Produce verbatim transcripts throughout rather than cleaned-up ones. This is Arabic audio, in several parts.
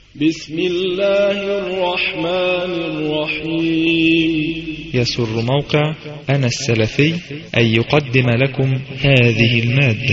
بسم الله الرحمن الرحيم. يسر موقع أنا السلفي أن يقدم لكم هذه المادة.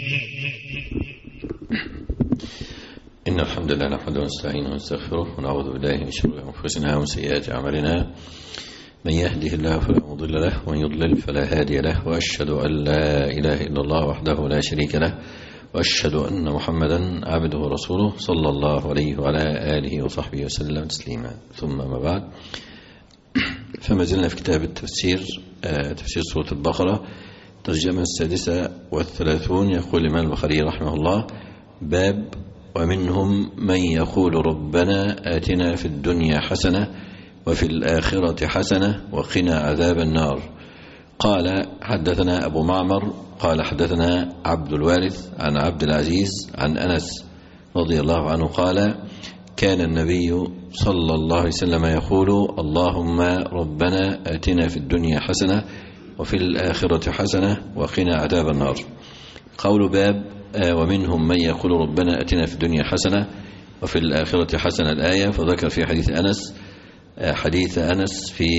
إن الحمد لله نحمده ونستعينه ونستغفره ونعوذ بالله من شرور أنفسنا ومن سيئات أعمالنا. من يهده الله فلا مضل له ومن يضلل فلا هادي له، وأشهد أن لا إله إلا الله وحده لا شريك له، وأشهد أن محمدا عبده ورسوله صلى الله عليه وعلى آله وصحبه وسلم تسليما. ثم ما بعد، فما زلنا في كتاب التفسير، تفسير سورة البقرة، ترجمة السادسة والثلاثون. يقول الإمام البخاري رحمه الله: باب ومنهم من يقول ربنا آتنا في الدنيا حسنة وفي الآخرة حسنة وقنا عذاب النار. قال: حدثنا أبو معمر قال حدثنا عبد الوارث عن عبد العزيز عن أنس رضي الله عنه قال: كان النبي صلى الله عليه وسلم يقول: اللهم ربنا آتنا في الدنيا حسنة وفي الآخرة حسنة وقنا عذاب النار. قول باب ومنهم من يقول ربنا آتنا في الدنيا حسنة وفي الآخرة حسنة الآية، فذكر في حديث أنس حديث أنس في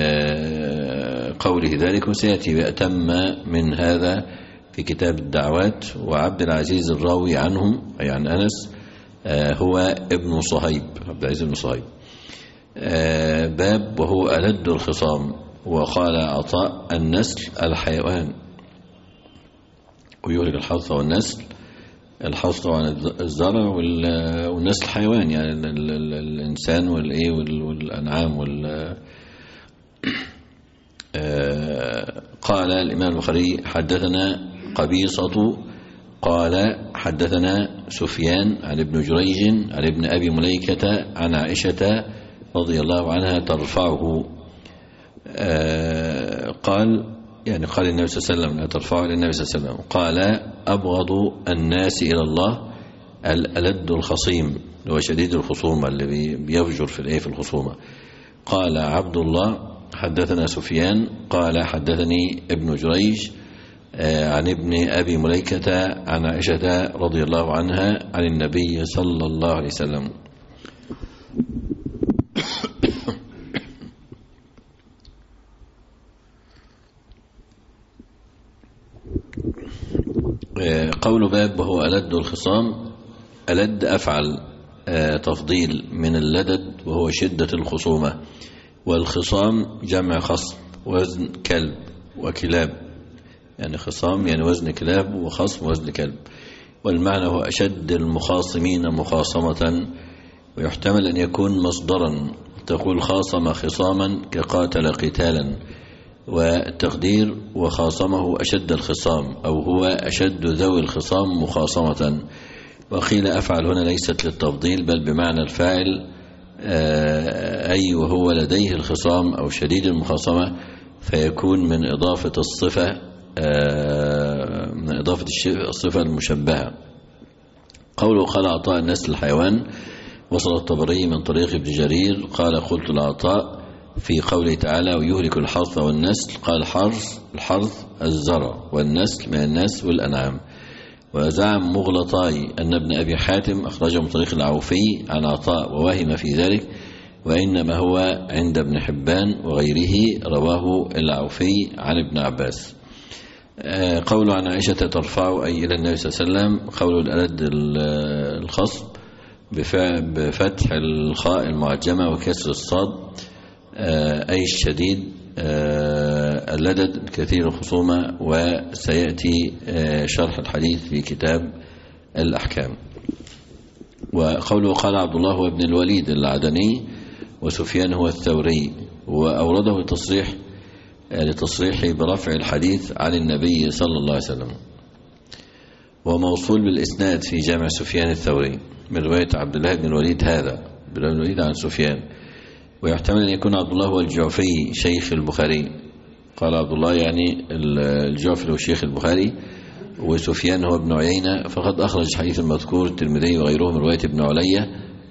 قوله ذلك، وسيأتي بأتم من هذا في كتاب الدعوات. وعبد العزيز الراوي عنهم أي عن أنس هو ابن صهيب، عبد العزيز بن صهيب. باب وهو ألد الخصام. وقال عطاء: النسل الحيوان ويهلك الحرث والنسل. الحرث طبعا الزرع، والنسل الحيوان يعني الإنسان والإيه والأنعام وال. قال الإمام البخاري: حدثنا قبيصة قال حدثنا سفيان عن ابن جريج عن ابن أبي مليكة عن عائشة رضي الله عنها ترفعه. قال يعني قال النبي صلى الله عليه وسلم: لا ترفعه إلى النبي صلى الله عليه وسلم. قال: أبغض الناس إلى الله الألد الخصيم، هو شديد الخصومة اللي بيفجر في الإيه في الخصومة. قال عبد الله: حدثنا سفيان قال حدثني ابن جريج عن ابن أبي مليكة عن عائشة رضي الله عنها عن النبي صلى الله عليه وسلم. قول باب وهو ألد الخصام. ألد أفعل تفضيل من اللدد وهو شدة الخصومة، والخصام جمع خصم وزن كلب وكلاب، يعني خصام يعني وزن كلاب وخصم وزن كلب، والمعنى هو أشد المخاصمين مخاصمة. ويحتمل أن يكون مصدرا، تقول خاصم خصاما كقاتل قتالا، والتقدير وخاصمه أشد الخصام أو هو أشد ذوي الخصام مخاصمة. وقيل أفعل هنا ليست للتفضيل بل بمعنى الفاعل، أي وهو لديه الخصام أو شديد المخاصمة، فيكون من إضافة الصفة من إضافة الصفة المشبهة. قوله قال عطاء: النسل الحيوان. وصل الطبري من طريق ابن جرير قال: قلت لعطاء في قوله تعالى: ويهلك الحرث والنسل. قال: حرث الحرث الزرع، والنسل من الناس والأنعام. وزعم مغلطاي أن ابن أبي حاتم أخرجه من طريق العوفي عن عطاء ووهم في ذلك، وإنما هو عند ابن حبان وغيره، رواه العوفي عن ابن عباس. قوله عن عائشة ترفع أي إلى النبي صلى الله عليه وسلم. قوله الألد الخصم بفتح الخاء المعجمة وكسر الصاد، أي الشديد اللدد كثير الخصومة. وسيأتي شرح الحديث في كتاب الأحكام. وقوله قال عبد الله هو ابن الوليد العدني، وسفيان هو الثوري، وأورده تصريح لتصريحه برفع الحديث عن النبي صلى الله عليه وسلم، وموصول بالإسناد في جامع سفيان الثوري من رواية عبد الله بن الوليد هذا بن الوليد عن سفيان. ويحتمل أن يكون عبد الله هو الجعفي شيخ البخاري. قال عبد الله يعني الجعفي هو شيخ البخاري، وسفيان هو ابن عيينة، فقد أخرج حديث المذكور الترمذي وغيره من رواية ابن علية،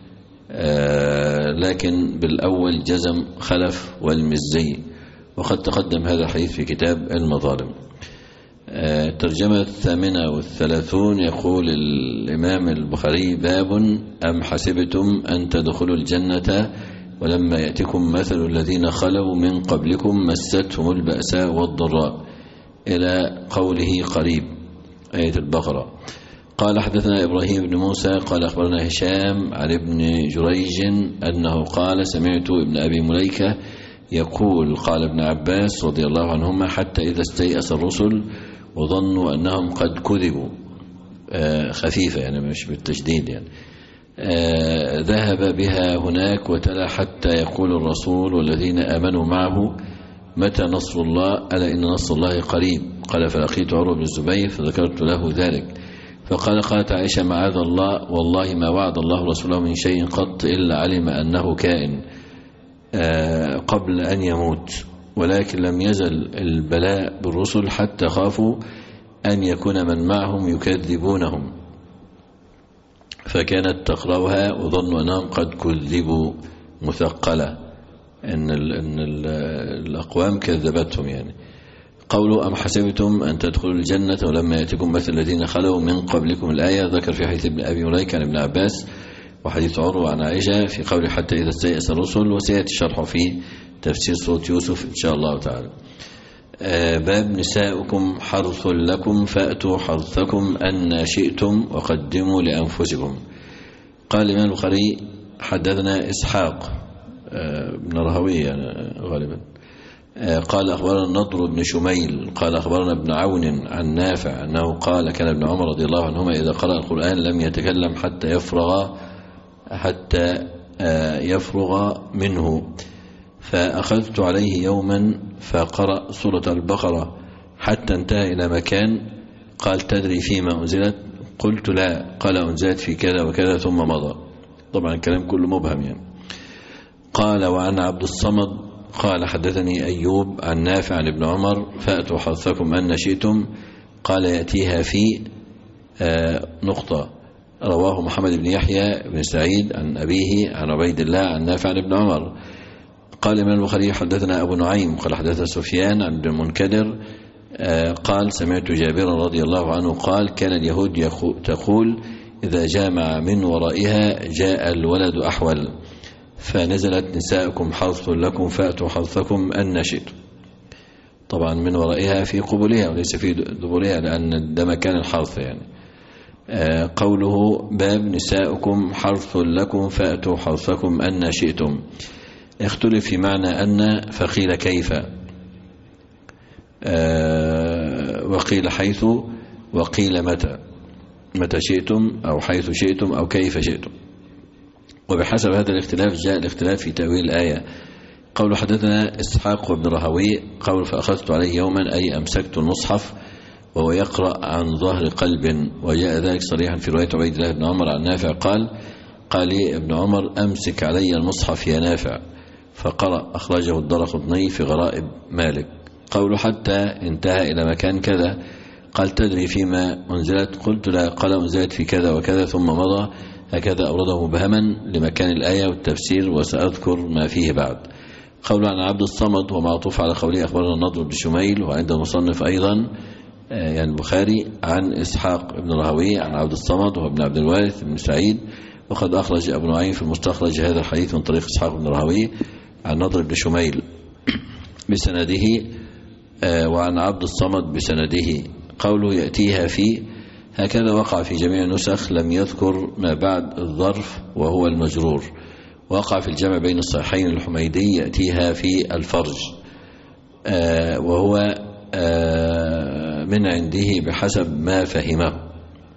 لكن بالأول جزم خلف والمزي، وقد تقدم هذا الحديث في كتاب المظالم. الترجمة الثامنة والثلاثون. يقول الإمام البخاري: باب أم حسبتم أن تدخلوا الجنة ولما يأتكم مثل الذين خلوا من قبلكم مستهم البأساء والضراء إلى قوله قريب، آية البقرة. قال: حدثنا إبراهيم بن موسى قال أخبرنا هشام عن ابن جريج أنه قال: سمعت ابن أبي مليكة يقول: قال ابن عباس رضي الله عنهما: حتى إذا استيأس الرسل وظنوا أنهم قد كذبوا، آه خفيفة يعني مش بالتشديد يعني، آه ذهب بها هناك وتلا: حتى يقول الرسول والذين آمنوا معه متى نصر الله؟ ألا إن نصر الله قريب. قال: فلقيت عروة بن الزبير فذكرت له ذلك، فقال: قالت عائشة: معاذ الله، والله ما وعد الله رسوله من شيء قط إلا علم أنه كائن آه قبل أن يموت، ولكن لم يزل البلاء بالرسل حتى خافوا أن يكون من معهم يكذبونهم، فكانت تقرأها وظنوا أنهم قد كذبوا، مثقلة إن, ال إن ال الأقوام كذبتهم يعني. قوله: أم حسبتم أن تدخلوا الجنة ولما يأتكم مثل الذين خلوا من قبلكم، الآية ذكر في حديث ابن أبي مليكة عن ابن عباس وحديث عروة عن عائشة في قوله: حتى إذا استيأس الرسل، وسيأتي شرحه في تفسير سورة يوسف إن شاء الله تعالى. آه باب نساؤكم حرث لكم فأتوا حرثكم أن شئتم وقدموا لأنفسكم. قال الإمام البخاري: حدثنا إسحاق آه بن راهويه غالبا آه قال أخبرنا النضر بن شميل قال أخبرنا ابن عون عن نافع أنه قال: كان ابن عمر رضي الله عنهما إذا قرأ القرآن لم يتكلم حتى يفرغ حتى آه يفرغ منه، فأخذت عليه يوما فقرأ سورة البقرة حتى انتهى إلى مكان قال: تدري فيما أنزلت؟ قلت: لا. قال: أنزلت في كذا وكذا ثم مضى. طبعا الكلام كله مبهم يعني. قال: وعن عبد الصمد قال: حدثني أيوب عن نافع عن ابن عمر: فأتوا حرثكم أن شئتم. قال: يأتيها في آه نقطة. رواه محمد بن يحيى بن سعيد عن أبيه عن عبيد الله عن نافع عن ابن عمر. قال الإمام البخاري: حدثنا أبو نعيم قال حدثنا سفيان عن ابن المنكدر قال: سمعت جابرا رضي الله عنه قال: كان اليهود تقول: إذا جامع من ورائها جاء الولد أحول، فنزلت: نساءكم حرث لكم فأتوا حرثكم أن شئتم. طبعا من ورائها في قبولها وليس في دبرها، لأن ده مكان الحرث يعني. قوله: باب نساؤكم حرث لكم فأتوا حرثكم أن شئتم، اختلف في معنى أن، فقيل كيف، آه وقيل حيث، وقيل متى، متى شئتم أو حيث شئتم أو كيف شئتم. وبحسب هذا الاختلاف جاء الاختلاف في تأويل الآية. قول: حدثنا إسحاق وابن راهويه قول: فأخذت عليه يوما أي أمسكت المصحف وهو يقرأ عن ظهر قلب، وجاء ذلك صريحا في رواية عبيد الله بن عمر عن نافع قال: قال لي ابن عمر: أمسك علي المصحف يا نافع، فقرأ. أخرجه الدارقطني في غرائب مالك. قوله: حتى انتهى إلى مكان كذا. قال: تدري فيما أنزلت؟ قلت: لا. قال: أنزلت في كذا وكذا ثم مضى. هكذا أورده مبهما لمكان الآية والتفسير، وسأذكر ما فيه بعد. قول عن عبد الصمد ومعطوف على قوله أخبرنا النضر بن شميل، وعند المصنف أيضا يعني البخاري عن إسحاق بن راهويه عن عبد الصمد وهو ابن عبد الوارث بن سعيد. وقد أخرج أبو نعيم في المستخرج هذا الحديث من طريق إسحاق بن راهويه عن نضر بن شميل بسنده، وعن عبد الصمد بسنده. قوله: يأتيها في، هكذا وقع في جميع النسخ، لم يذكر ما بعد الظرف وهو المجرور. وقع في الجمع بين الصحيحين الحميدي: يأتيها في الفرج، وهو من عنده بحسب ما فهمه،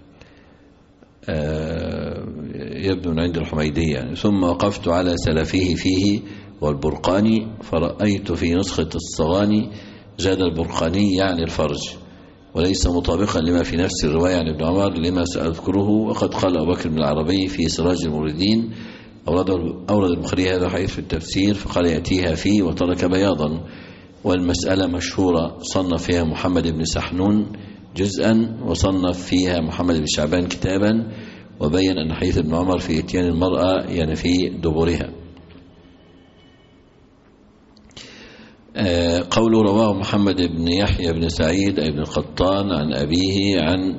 يبدو من عند الحميدي يعني. ثم وقفت على سلفه فيه والبرقاني، فرأيت في نسخة الصغاني زاد البرقاني يعني الفرج، وليس مطابقا لما في نفس الرواية عن ابن عمر لما سأذكره. وقد قال أبو بكر بن العربي في سراج الموردين: أورد البخاري هذا الحديث في التفسير فقال: يأتيها فيه، وترك بياضا. والمسألة مشهورة، صنف فيها محمد بن سحنون جزءا، وصنف فيها محمد بن شعبان كتابا، وبين أن حديث ابن عمر في إتيان المرأة يعني في دبرها. قوله رواه محمد بن يحيى بن سعيد أي بن القطان عن أبيه عن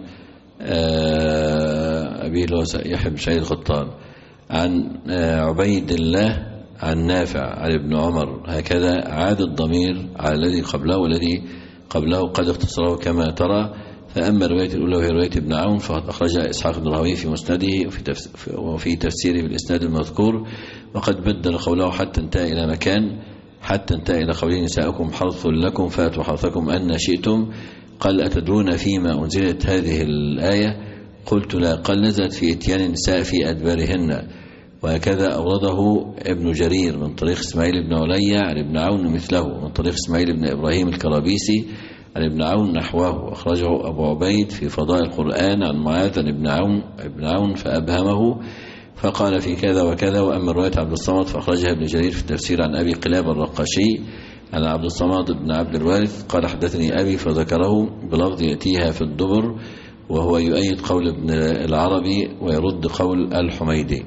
أبيه يحيى بن سعيد القطان عن عبيد الله عن نافع عن ابن عمر، هكذا عاد الضمير على الذي قبله والذي قبله قد اختصره كما ترى. فأما الرواية الأولى وهي رواية ابن عون فقد أخرجها إسحاق بن راهويه في مسنده وفي تفسيره بالإسناد المذكور، وقد بدل قوله حتى انتهى إلى مكان حتى انتهى إلى قوله نساؤكم حرث لكم فأتوا حرثكم أن شئتم. قال أتدرون فيما أنزلت هذه الآية؟ قلت لا. قال نزلت في إتيان النساء في أدبارهن. وهكذا أورده ابن جرير من طريق إسماعيل بن علي عن ابن عون مثله، من طريق إسماعيل بن إبراهيم الكرابيسي عن ابن عون نحوه. أخرجه أبو عبيد في فضائل القرآن عن معاذ عن ابن عون, ابن عون فأبهمه فقال في كذا وكذا. وأما رواية عبد الصمد فأخرجها ابن جرير في التفسير عن أبي قلاب الرقاشي عن عبد الصمد بن عبد الوارث قال حدثني أبي فذكره بلفظ يأتيها في الدبر، وهو يؤيد قول ابن العربي ويرد قول الحميدي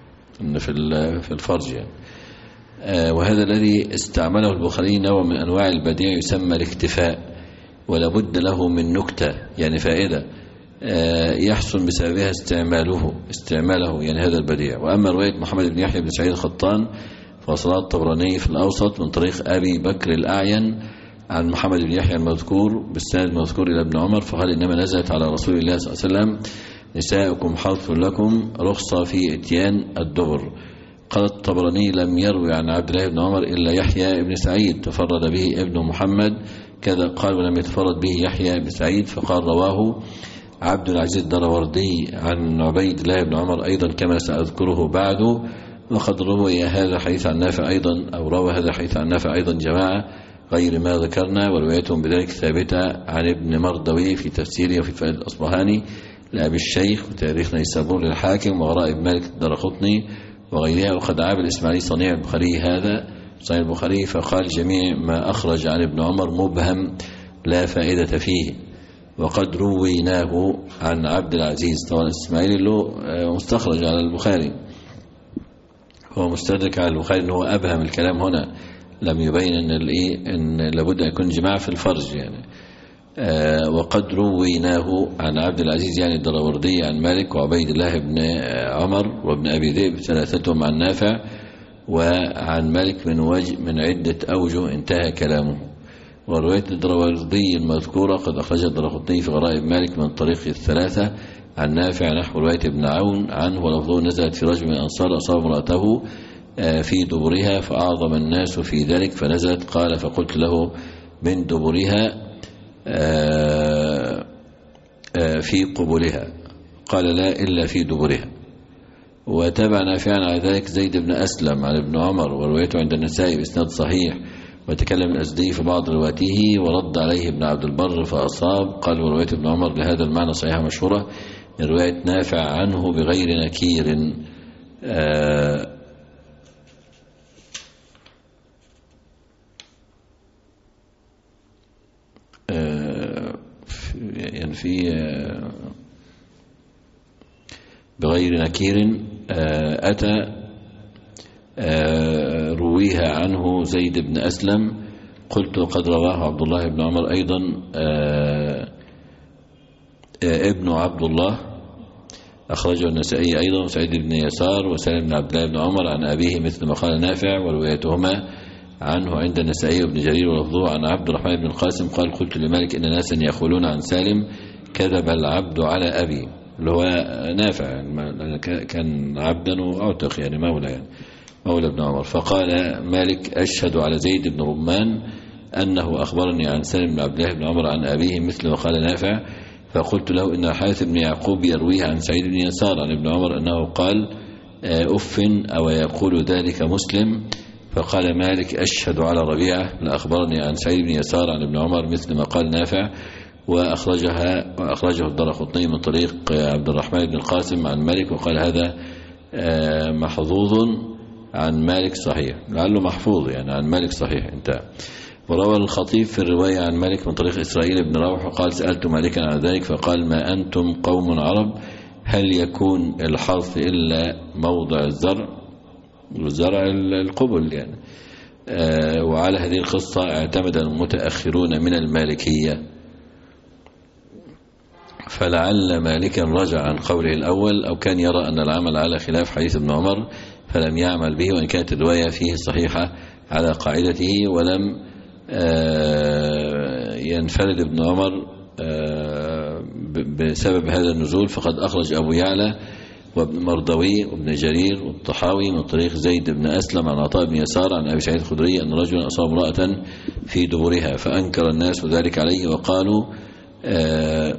في الفرج يعني. وهذا الذي استعمله البخاري نوع من أنواع البديع يسمى الاكتفاء، ولا بد له من نكتة يعني فائدة يحسن بسببها استعماله استعماله يعني هذا البديع. وأما رواية محمد بن يحيى بن سعيد الخطان فصلاة الطبراني في الأوسط من طريق أبي بكر الأعين عن محمد بن يحيى المذكور بالسند المذكور إلى ابن عمر فقال إنما نزلت على رسول الله صلى الله عليه وسلم نساؤكم حرث لكم رخصة في إتيان الدبر. قال الطبراني لم يروي عن عبد الله بن عمر إلا يحيى بن سعيد تفرد به ابن محمد كذا. قال ولم يتفرد به يحيى بن سعيد فقال رواه عبد العزيز الدراوردي عن عبيد الله بن عمر أيضا كما سأذكره بعده. وقد روي هذا حديث عن نافع أيضا أو روى هذا حديث عن نافع أيضا جماعة غير ما ذكرنا، وروايتهم بذلك ثابتة عن ابن مردوي في تفسيره وفي فائد الأصبهاني لأبي الشيخ وتاريخ نيسابور للحاكم وغرائب مالك الدرقطني وغيرها. وقد عاب الإسماعيلي صنيع البخاري هذا صنيع البخاري فقال جميع ما أخرج عن ابن عمر مبهم لا فائدة فيه. وقد رويناه عن عبد العزيز. طبعا الإسماعيلي له مستخرج على البخاري، هو مستدرك على البخاري أنه أبهم الكلام هنا، لم يبين أن, إن لابد أن يكون جماعة في الفرج يعني. آه وقد رويناه عن عبد العزيز يعني الدراوردي عن مالك وعبيد الله بن عمر وابن أبي ذئب ثلاثتهم عن نافع وعن مالك من وجه من عدة أوجه انتهى كلامه. ورواية الدراوردي المذكورة قد أخرجها الدرقطني في غرائب مالك من طريق الثلاثة عن نافع نحو رواية ابن عون عنه ولفظه نزلت في رجل من الأنصار أصاب امرأته في دبرها فأعظم الناس في ذلك فنزلت قال فقلت له من دبرها في قبلها قال لا إلا في دبرها. وتابع نافعا على ذلك زيد بن أسلم عن ابن عمر وروايته عند النسائي بإسناد صحيح. وتكلم الأزدي في بعض روايته ورد عليه ابن عبد البر فأصاب. قال ورواية ابن عمر لهذا المعنى صحيحة مشهورة من رواية نافع عنه بغير نكير. آه آه يعني في آه بغير نكير آه أتى آه رويها عنه زيد بن أسلم. قلت وقد رواه عبد الله بن عمر أيضا آه آه ابن عبد الله أخرجه النسائي أيضا وسعيد بن يسار وسالم بن عبد الله بن عمر عن أبيه مثل ما قال نافع وروايتهما عنه عند النسائي وابن جرير ولفظه عن عبد الرحمن بن القاسم قال قلت لمالك إن ناسا يقولون عن سالم كذب العبد على أبي اللي هو نافع كان عبدا وأعتق يعني مولى يعني مولى ابن عمر. فقال مالك أشهد على زيد بن رمان أنه أخبرني عن سالم بن عبد الله بن عمر عن أبيه مثل ما قال نافع. فقلت له إن حارث بن يعقوب يرويه عن سعيد بن يسار عن ابن عمر أنه قال أف أو يقول ذلك مسلم. فقال مالك أشهد على ربيعة لأخبرني عن سعيد بن يسار عن ابن عمر مثل ما قال نافع. وأخرجها وأخرجه الدرقطني من طريق عبد الرحمن بن القاسم عن مالك وقال هذا محظوظ عن مالك صحيح لعله محفوظ يعني عن مالك صحيح انتهى. وروى الخطيب في الرواية عن مالك من طريق إسرائيل بن روح وقال سألت مالكا عن ذلك فقال ما أنتم قوم عرب هل يكون الحرث إلا موضع الزرع والزرع القبل يعني وعلى هذه القصة اعتمد المتأخرون من المالكية، فلعل مالكا رجع عن قوله الأول أو كان يرى أن العمل على خلاف حديث ابن عمر فلم يعمل به، وإن كانت الرواية فيه صحيحة على قاعدته، ولم ينفرد ابن عمر بسبب هذا النزول. فقد أخرج أبو يعلى وابن مردوي وابن جرير والطحاوي من طريق زيد بن أسلم عن عطاء بن يسار عن أبي سعيد الخدري أن رجلا أصاب امرأة في دبرها فأنكر الناس ذلك عليه وقالوا آه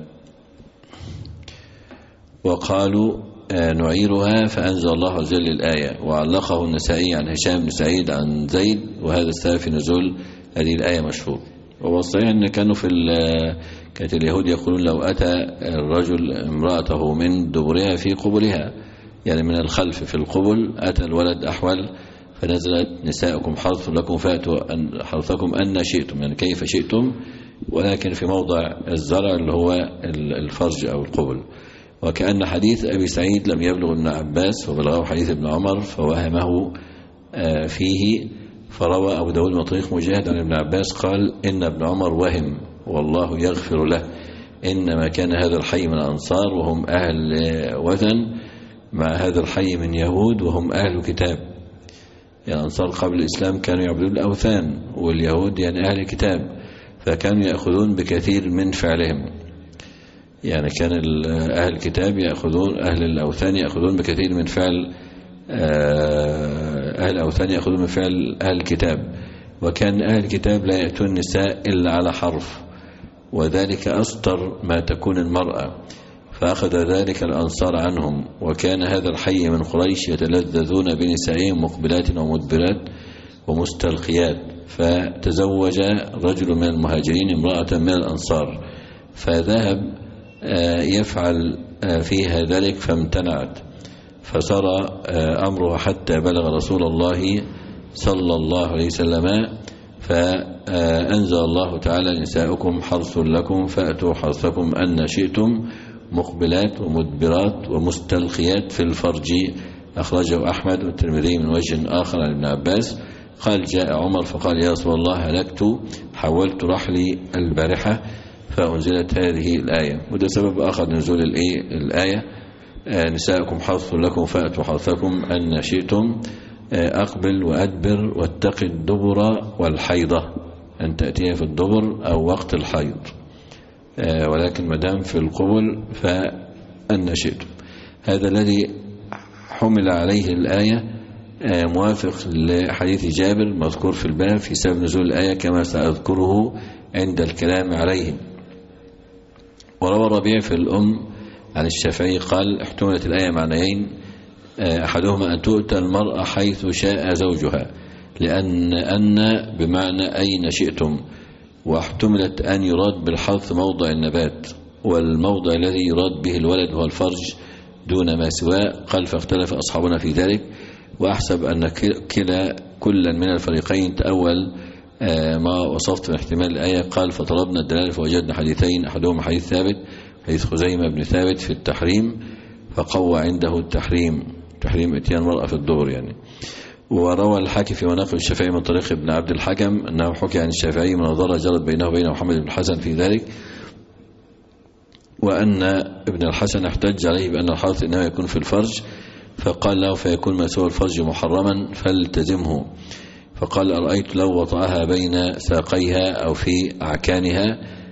وقالوا آه نعيرها، فأنزل الله عز وجل الآية. وعلقه النسائي عن هشام بن سعيد عن زيد، وهذا السبب في نزول هذه الآية مشهور. وهو الصحيح أن كانوا في كانت اليهود يقولون لو أتى الرجل امرأته من دبرها في قبلها، يعني من الخلف في القبل، أتى الولد أحول فنزلت نساءكم حرث لكم فأتوا حرثكم أن شئتم، يعني كيف شئتم، ولكن في موضع الزرع اللي هو الفرج أو القبل. وكأن حديث أبي سعيد لم يبلغ ابن عباس وبلغه حديث ابن عمر فوهمه فيه، فروى أبو داود من طريق مجاهد عن ابن عباس قال إن ابن عمر وهم والله يغفر له، إنما كان هذا الحي من الأنصار وهم أهل وثن، مع هذا الحي من يهود وهم أهل كتاب. يعني الأنصار قبل الإسلام كانوا يعبدون الأوثان، واليهود يعني أهل كتاب، فكانوا يأخذون بكثير من فعلهم. يعني كان أهل الكتاب يأخذون، أهل الأوثان يأخذون بكثير من فعل أهل الأوثان يأخذون من فعل أهل الكتاب. وكان أهل الكتاب لا يأتون النساء إلا على حرف، وذلك أستر ما تكون المرأة، فأخذ ذلك الأنصار عنهم. وكان هذا الحي من قريش يتلذذون بنسائهم مقبلات ومدبرات ومستلقيات، فتزوج رجل من المهاجرين امرأة من الأنصار، فذهب يفعل فيها ذلك فامتنعت، فصار أمره حتى بلغ رسول الله صلى الله عليه وسلم، فأنزل الله تعالى نساؤكم حرث لكم فأتوا حرثكم أن شئتم مقبلات ومدبرات ومستلقيات في الفرج. أخرجه أحمد والترمذي من وجه آخر عن ابن عباس قال جاء عمر فقال يا رسول الله هلكت حولت رحلي البارحة فأنزلت هذه الآية. وده سبب آخر نزول الآية نساؤكم حرث لكم فأتوا حرثكم أن شئتم، أقبل وأدبر واتق الدبر والحيضة، أن تأتيها في الدبر أو وقت الحيض، ولكن مدام في القبل فأن شئتم. هذا الذي حمل عليه الآية موافق لحديث جابر مذكور في الباب في سبب نزول الآية كما سأذكره عند الكلام عليه. وروى الربيع في الأم عن الشافعي قال احتملت الآية معنيين، أحدهما أن تؤتى المرأة حيث شاء زوجها، لأن أن بمعنى أين شئتم، واحتملت أن يراد بالحرث موضع النبات، والموضع الذي يراد به الولد هو الفرج دون ما سواه. قال فاختلف أصحابنا في ذلك، وأحسب أن كلا كلا من الفريقين تأول ما وصفت من احتمال الآية. قال فطلبنا الدلالة فوجدنا حديثين، أحدهما حديث ثابت حديث خزيمة بن ثابت في التحريم فقوى عنده التحريم تحريم اتيان المرأة في الدبر يعني. وروى الحاكم في مناقب الشافعي من طريق ابن عبد الحكم أنه حكي عن الشافعي مناظرة جرت بينه وبين محمد بن الحسن في ذلك، وأن ابن الحسن احتج عليه بأن الحرث إنما يكون في الفرج، فقال له فيكون ما سوى الفرج محرما فالتزمه. فقال أرأيت لو وطأها بين ساقيها أو في أعكانها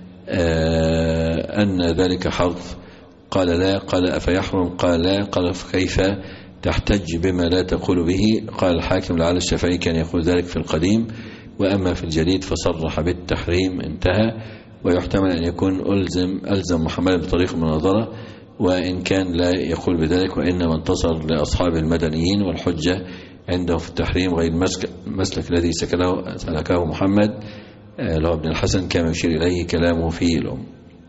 أن ذلك حرث؟ قال لا. قال أفيحرم؟ قال لا. قال فكيف تحتج بما لا تقول به؟ قال الحاكم لعل الشافعي كان يقول ذلك في القديم، وأما في الجديد فصرح بالتحريم انتهى. ويحتمل أن يكون ألزم, ألزم محمد بطريق المناظرة، وإن كان لا يقول بذلك، وإنما انتصر لأصحاب المدنيين، والحجة عنده في التحريم غير المسلك الذي سلكه محمد له ابن الحسن كما يشير إليه كلامه في الأم.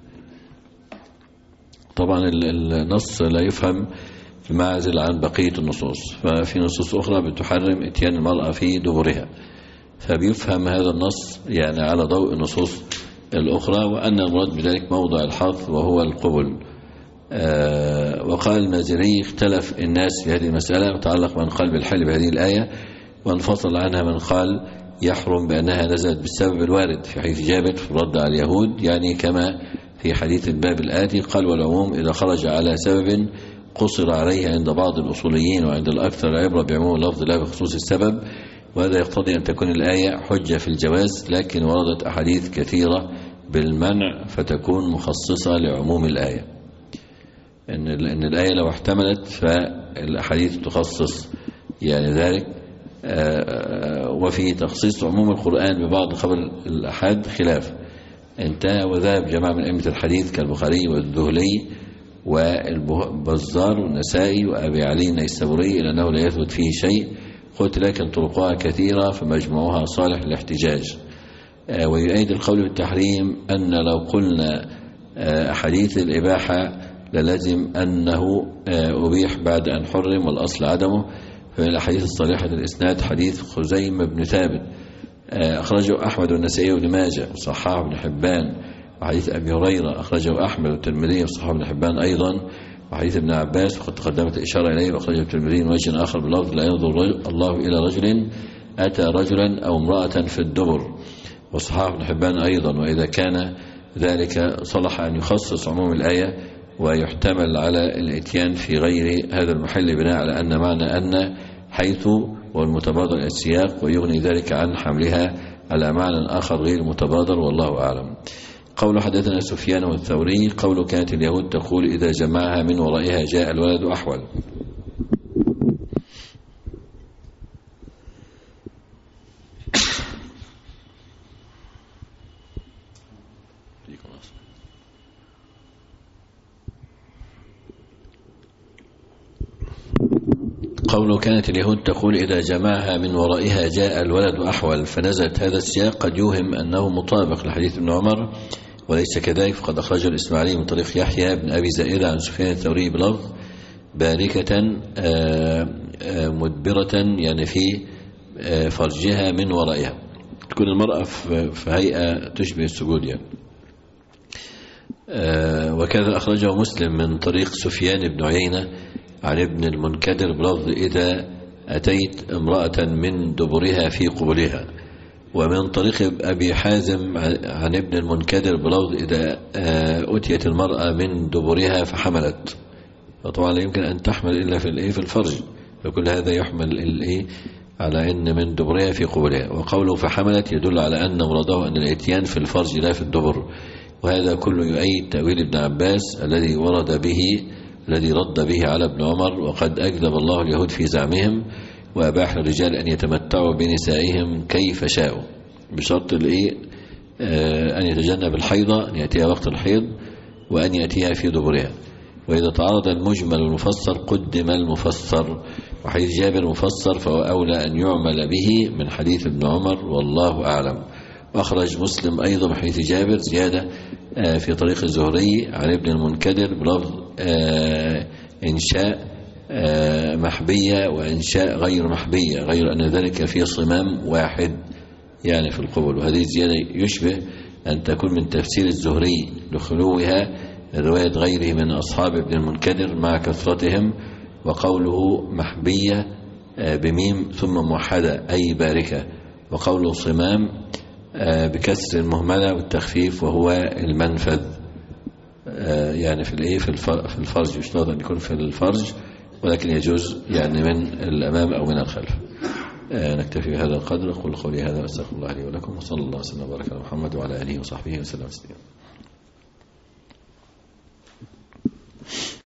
طبعا النص لا يفهم معزل عن بقية النصوص، ففي نصوص أخرى بتحرم اتيان المرأة في دبرها، فبيفهم هذا النص يعني على ضوء النصوص الأخرى، وأن المراد بذلك موضع الحرث وهو القبل. آه وقال المازري اختلف الناس في هذه المسألة، وتعلق من قال بالحل بهذه الآية، وانفصل عنها من قال يحرم بأنها نزلت بالسبب الوارد في حديث جابر في الرد على اليهود، يعني كما في حديث الباب الآتي. قال والعموم إذا خرج على سبب قصر عليه عند بعض الأصوليين وعند الأكثر العبرة بعموم اللفظ لا بخصوص السبب، وهذا يقتضي أن تكون الآية حجة في الجواز، لكن وردت أحاديث كثيرة بالمنع فتكون مخصصة لعموم الآية. إن إن الآية لو احتملت فالأحاديث تخصص يعني ذلك. وفي تخصيص عموم القرآن ببعض خبر الأحاد خلاف انتهى، وذهب جماعة من أئمة الحديث كالبخاري والذهلي والبزار والنسائي وأبي علي النيسابوري إلى أنه لا يثبت فيه شيء. قلت لكن طرقها كثيرة فمجموعها صالح للاحتجاج. ويؤيد القول بالتحريم أن لو قلنا حديث الإباحة للزم أنه أبيح بعد أن حرم والأصل عدمه. فمن الأحاديث الصالحة للإسناد حديث خزيمة بن ثابت أخرجه أحمد والنسائي وابن ماجه وصححه ابن حبان، وحديث أبي هريرة أخرجه أحمد والترمذي وصححه ابن حبان أيضا، وحديث ابن عباس وقد تقدمت الإشارة إليه وأخرجه الترمذي من وجه آخر بلفظ لا ينظر الله إلى رجل أتى رجلا أو امرأة في الدبر، وصححه ابن حبان أيضا. وإذا كان ذلك صلح أن يخصص عموم الآية ويحتمل على الاتيان في غير هذا المحل بناء على أن معنى أن حيث والمتبادر إلى السياق، ويغني ذلك عن حملها على معنى آخر غير متبادر والله أعلم. قول حدثنا سفيان والثوري قول كانت اليهود تقول إذا جمعها من ورائها جاء الولد أحول. قوله كانت اليهود تقول إذا جمعها من ورائها جاء الولد أحول، فنزلت هذا السياق قد يوهم أنه مطابق لحديث ابن عمر، وليس كذلك. فقد أخرجه الإسماعيلي من طريق يحيى بن أبي زائدة عن سفيان الثوري بلفظ باركة مدبرة، يعني في فرجها من ورائها، تكون المرأة في هيئة تشبه السجود يعني. وكذا أخرجه مسلم من طريق سفيان بن عيينة عن ابن المنكدر بلفظ إذا أتيت امرأة من دبرها في قبلها، ومن طريق أبي حازم عن ابن المنكدر بلفظ إذا أتيت المرأة من دبرها فحملت. فطبعا لا يمكن أن تحمل إلا في في الفرج، فكل هذا يحمل الإيه على أن من دبرها في قبلها. وقوله فحملت يدل على أن مراده أن الإتيان في الفرج لا في الدبر، وهذا كله يؤيد تأويل ابن عباس الذي ورد به الذي رد به على ابن عمر. وقد أكذب الله اليهود في زعمهم وأباح للرجال أن يتمتعوا بنسائهم كيف شاءوا، بشرط الإيه أن يتجنب الحيضة، أن يأتيها وقت الحيض وأن يأتيها في دبرها. وإذا تعارض المجمل والمفسر قدم المفسر، وحديث جابر مفسر فهو أولى أن يعمل به من حديث ابن عمر والله أعلم. وأخرج مسلم أيضا من حديث جابر زيادة في طريق الزهري عن ابن المنكدر بلفظ إنشاء محبية وإنشاء غير محبية، غير أن ذلك في صمام واحد يعني في القبل. وهذه الزيادة يشبه أن تكون من تفسير الزهري لخلوها رواية غيره من أصحاب ابن المنكدر مع كثرتهم. وقوله محبية بميم ثم موحدة أي باركة، وقوله صمام بكسر المهملة والتخفيف وهو المنفذ، يعني في الايه في الفرج، يشترط ان يكون في الفرج ولكن يجوز يعني من الامام او من الخلف. نكتفي بهذا القدر. اقول قولي هذا واستغفر الله لي ولكم، وصلى الله وسلم وبارك على محمد وعلى اله وصحبه وسلم.